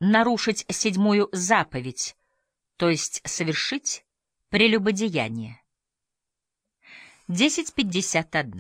нарушить седьмую заповедь, то есть совершить прелюбодеяние. 10:51.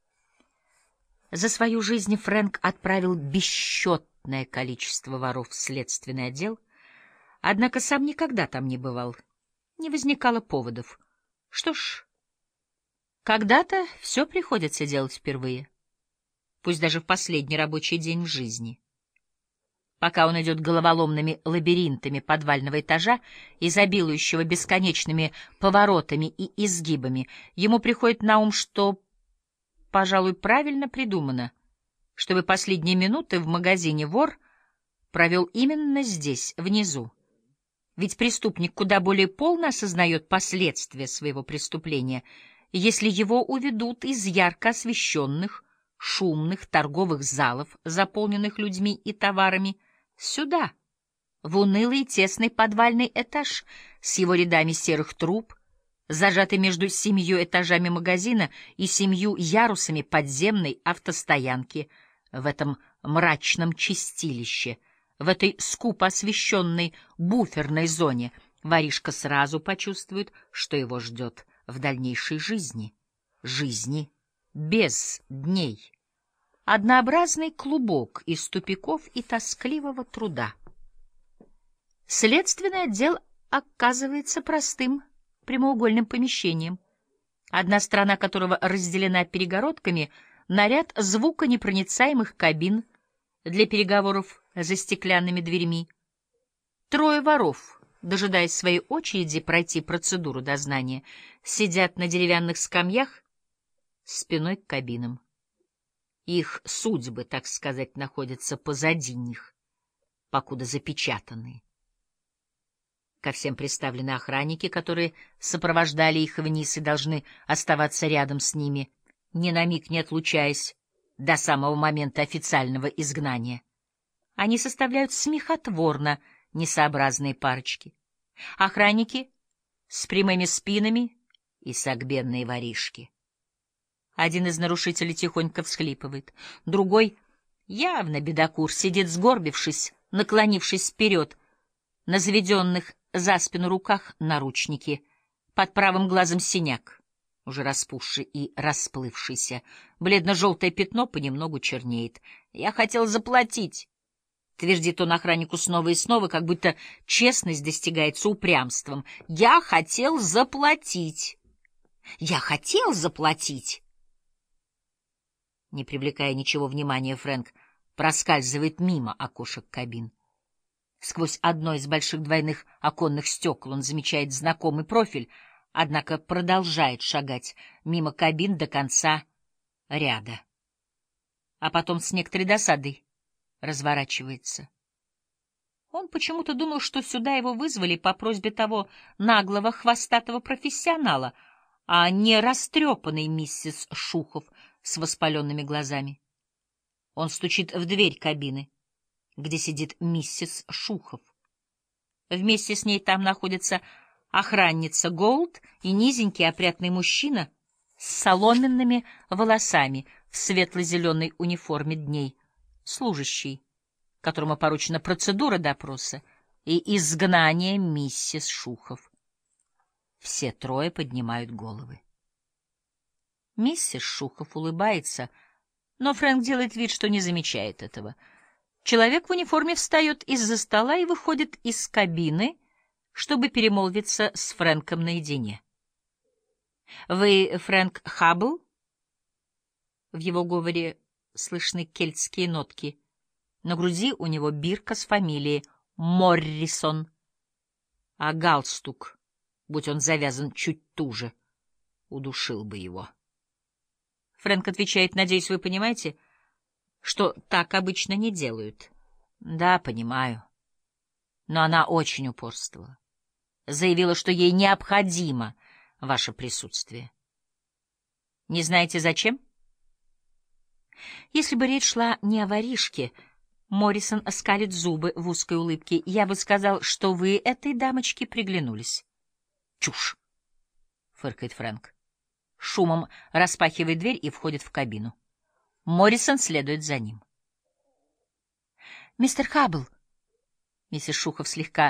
За свою жизнь Фрэнк отправил бесчетное количество воров в следственный отдел, однако сам никогда там не бывал, не возникало поводов. Что ж, когда-то все приходится делать впервые, пусть даже в последний рабочий день в жизни. Пока он идет головоломными лабиринтами подвального этажа, изобилующего бесконечными поворотами и изгибами, ему приходит на ум, что, пожалуй, правильно придумано, чтобы последние минуты в магазине вор провел именно здесь, внизу. Ведь преступник куда более полно осознает последствия своего преступления, если его уведут из ярко освещенных, шумных торговых залов, заполненных людьми и товарами, сюда, в унылый тесный подвальный этаж с его рядами серых труб, зажатый между 7 этажами магазина и 7 ярусами подземной автостоянки, в этом мрачном чистилище, в этой скупо освещенной буферной зоне, воришка сразу почувствует, что его ждет в дальнейшей жизни. Жизни без дней. Однообразный клубок из тупиков и тоскливого труда. Следственный отдел оказывается простым прямоугольным помещением, одна сторона которого разделена перегородками на ряд звуконепроницаемых кабин для переговоров за стеклянными дверьми. 3 воров, дожидаясь своей очереди пройти процедуру дознания, сидят на деревянных скамьях спиной к кабинам. Их судьбы, так сказать, находятся позади них, покуда запечатанные. Ко всем приставлены охранники, которые сопровождали их вниз и должны оставаться рядом с ними, ни на миг не отлучаясь до самого момента официального изгнания. Они составляют смехотворно несообразные парочки. Охранники с прямыми спинами и согбенные воришки. Один из нарушителей тихонько всхлипывает, другой, явно бедокур, сидит сгорбившись, наклонившись вперед, на заведенных за спину руках наручники, под правым глазом синяк, уже распухший и расплывшийся. Бледно-желтое пятно понемногу чернеет. «Я хотел заплатить», — твердит он охраннику снова и снова, как будто честность достигается упрямством. «Я хотел заплатить! Я хотел заплатить!» Не привлекая ничего внимания, Фрэнк проскальзывает мимо окошек кабин. Сквозь одно из больших двойных оконных стекол он замечает знакомый профиль, однако продолжает шагать мимо кабин до конца ряда. А потом с некоторой досадой разворачивается. Он почему-то думал, что сюда его вызвали по просьбе того наглого хвостатого профессионала, а не растрепанной миссис Шухов с воспаленными глазами. Он стучит в дверь кабины, где сидит миссис Шухов. Вместе с ней там находится охранница Голд и низенький опрятный мужчина с соломенными волосами в светло-зеленой униформе дней, служащий, которому поручена процедура допроса и изгнание миссис Шухов. Все 3 поднимают головы. Миссис Шухов улыбается, но Фрэнк делает вид, что не замечает этого. Человек в униформе встает из-за стола и выходит из кабины, чтобы перемолвиться с Фрэнком наедине. «Вы Фрэнк Хаббл?» В его говоре слышны кельтские нотки. На груди у него бирка с фамилией Моррисон, а галстук, будь он завязан чуть туже, удушил бы его. Фрэнк отвечает: «Надеюсь, вы понимаете, что так обычно не делают». «Да, понимаю». Но она очень упорствовала. Заявила, что ей необходимо ваше присутствие. Не знаете, зачем? Если бы речь шла не о воришке, Моррисон оскалит зубы в узкой улыбке, я бы сказал, что вы этой дамочке приглянулись. Чушь! — фыркает Фрэнк. Шумом распахивает дверь и входит в кабину. Моррисон следует за ним. «Мистер Хаббл!» Миссис Шухов слегка